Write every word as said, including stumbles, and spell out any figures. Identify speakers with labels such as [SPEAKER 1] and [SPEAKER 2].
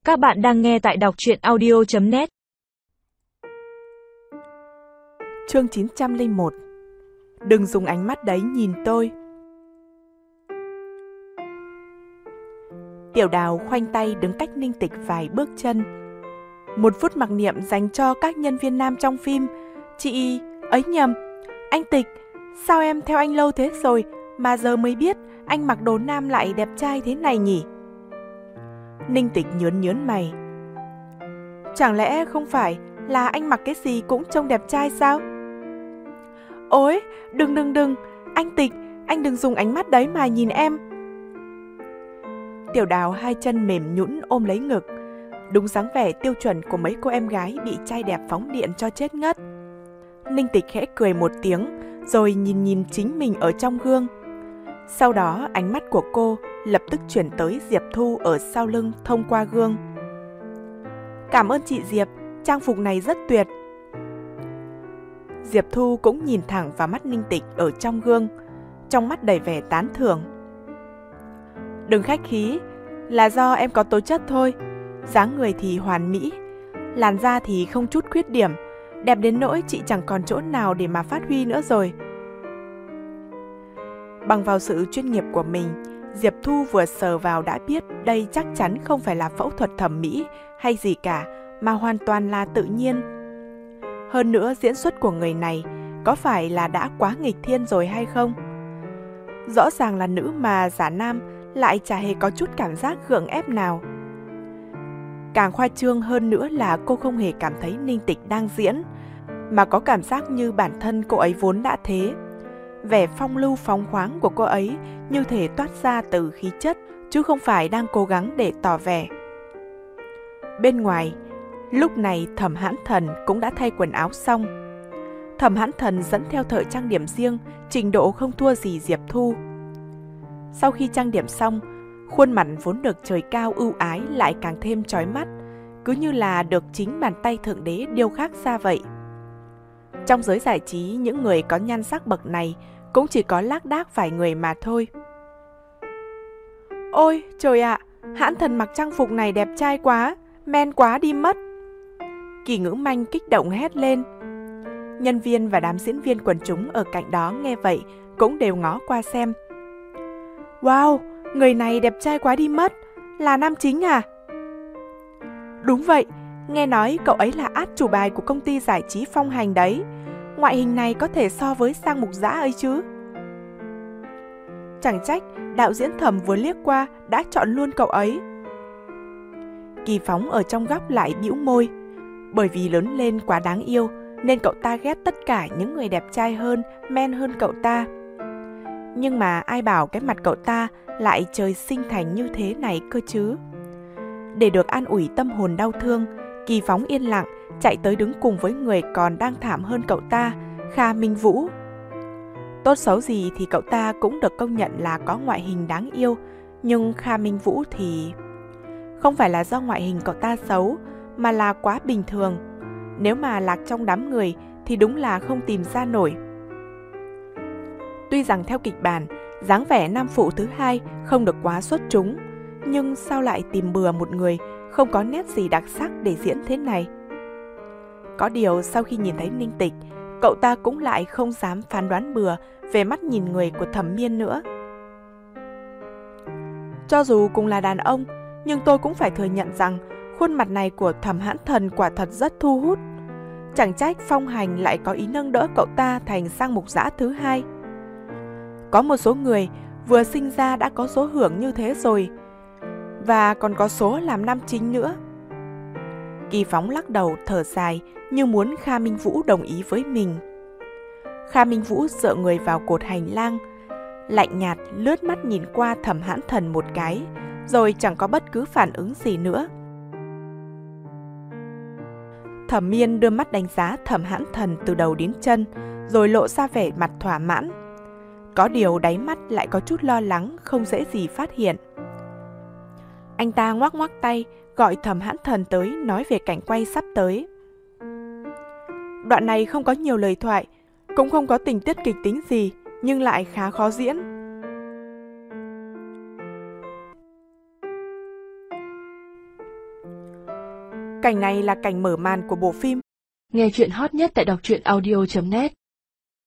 [SPEAKER 1] Các bạn đang nghe tại đọc truyện audio chấm net.
[SPEAKER 2] Chương chín trăm lẻ một. Đừng dùng ánh mắt đấy nhìn tôi. Tiểu Đào khoanh tay đứng cách Ninh Tịch vài bước chân. Một phút mặc niệm dành cho các nhân viên nam trong phim. Chị... ấy nhầm. Anh Tịch, sao em theo anh lâu thế rồi mà giờ mới biết anh mặc đồ nam lại đẹp trai thế này nhỉ? Ninh Tịch nhớn nhớn mày. Chẳng lẽ không phải là anh mặc cái gì cũng trông đẹp trai sao? Ôi, đừng đừng đừng, anh Tịch, anh đừng dùng ánh mắt đấy mà nhìn em. Tiểu Đào hai chân mềm nhũn ôm lấy ngực, đúng dáng vẻ tiêu chuẩn của mấy cô em gái bị trai đẹp phóng điện cho chết ngất. Ninh Tịch khẽ cười một tiếng, rồi nhìn nhìn chính mình ở trong gương. Sau đó ánh mắt của cô lập tức chuyển tới Diệp Thu ở sau lưng thông qua gương. Cảm ơn chị Diệp, trang phục này rất tuyệt. Diệp Thu cũng nhìn thẳng vào mắt Ninh Tịch ở trong gương, trong mắt đầy vẻ tán thưởng. Đừng khách khí, là do em có tố chất thôi. Dáng người thì hoàn mỹ, làn da thì không chút khuyết điểm, đẹp đến nỗi chị chẳng còn chỗ nào để mà phát huy nữa rồi. Bằng vào sự chuyên nghiệp của mình, Diệp Thu vừa sờ vào đã biết đây chắc chắn không phải là phẫu thuật thẩm mỹ hay gì cả, mà hoàn toàn là tự nhiên. Hơn nữa diễn xuất của người này có phải là đã quá nghịch thiên rồi hay không? Rõ ràng là nữ mà giả nam lại chả hề có chút cảm giác gượng ép nào. Càng khoa trương hơn nữa là cô không hề cảm thấy Ninh Tịch đang diễn, mà có cảm giác như bản thân cô ấy vốn đã thế. Vẻ phong lưu phóng khoáng của cô ấy như thể toát ra từ khí chất, chứ không phải đang cố gắng để tỏ vẻ. Bên ngoài, lúc này Thẩm Hãn Thần cũng đã thay quần áo xong. Thẩm Hãn Thần dẫn theo thợ trang điểm riêng, trình độ không thua gì Diệp Thu. Sau khi trang điểm xong, khuôn mặt vốn được trời cao ưu ái lại càng thêm chói mắt, cứ như là được chính bàn tay Thượng Đế điêu khắc ra vậy. Trong giới giải trí, những người có nhan sắc bậc này cũng chỉ có lác đác vài người mà thôi. Ôi trời ạ, à, Hãn Thần mặc trang phục này đẹp trai quá, men quá đi mất. Kỳ Ngữ Manh kích động hét lên. Nhân viên và đám diễn viên quần chúng ở cạnh đó nghe vậy cũng đều ngó qua xem. Wow, người này đẹp trai quá đi mất, là nam chính à? Đúng vậy, nghe nói cậu ấy là át chủ bài của công ty giải trí Phong Hành đấy. Ngoại hình này có thể so với Sang Mục Dã ấy chứ. Chẳng trách đạo diễn Thẩm vừa liếc qua đã chọn luôn cậu ấy. Kỳ Phóng ở trong góc lại bĩu môi. Bởi vì lớn lên quá đáng yêu nên cậu ta ghét tất cả những người đẹp trai hơn, men hơn cậu ta. Nhưng mà ai bảo cái mặt cậu ta lại trời sinh thành như thế này cơ chứ. Để được an ủi tâm hồn đau thương, Kỳ Phóng yên lặng chạy tới đứng cùng với người còn đang thảm hơn cậu ta, Kha Minh Vũ. Tốt xấu gì thì cậu ta cũng được công nhận là có ngoại hình đáng yêu, nhưng Kha Minh Vũ thì... Không phải là do ngoại hình cậu ta xấu, mà là quá bình thường. Nếu mà lạc trong đám người thì đúng là không tìm ra nổi. Tuy rằng theo kịch bản, dáng vẻ nam phụ thứ hai không được quá xuất chúng, nhưng sao lại tìm bừa một người không có nét gì đặc sắc để diễn thế này? Có điều sau khi nhìn thấy Ninh Tịch, cậu ta cũng lại không dám phán đoán bừa về mắt nhìn người của Thẩm Miên nữa. Cho dù cùng là đàn ông, nhưng tôi cũng phải thừa nhận rằng khuôn mặt này của Thẩm Hãn Thần quả thật rất thu hút. Chẳng trách Phong Hành lại có ý nâng đỡ cậu ta thành Sang Mục Dã thứ hai. Có một số người vừa sinh ra đã có số hưởng như thế rồi, và còn có số làm nam chính nữa. Kỳ Phóng lắc đầu thở dài như muốn Kha Minh Vũ đồng ý với mình. Kha Minh Vũ dựa người vào cột hành lang, lạnh nhạt lướt mắt nhìn qua Thẩm Hãn Thần một cái, rồi chẳng có bất cứ phản ứng gì nữa. Thẩm Miên đưa mắt đánh giá Thẩm Hãn Thần từ đầu đến chân, rồi lộ ra vẻ mặt thỏa mãn. Có điều đáy mắt lại có chút lo lắng, không dễ gì phát hiện. Anh ta ngoắc ngoắc tay, gọi Thẩm Hãn Thần tới nói về cảnh quay sắp tới. Đoạn này không có nhiều lời thoại, cũng không có tình tiết kịch tính gì, nhưng lại khá khó diễn. Cảnh này là cảnh mở màn của bộ phim.
[SPEAKER 3] Nghe chuyện hot nhất tại đọc truyện audio chấm net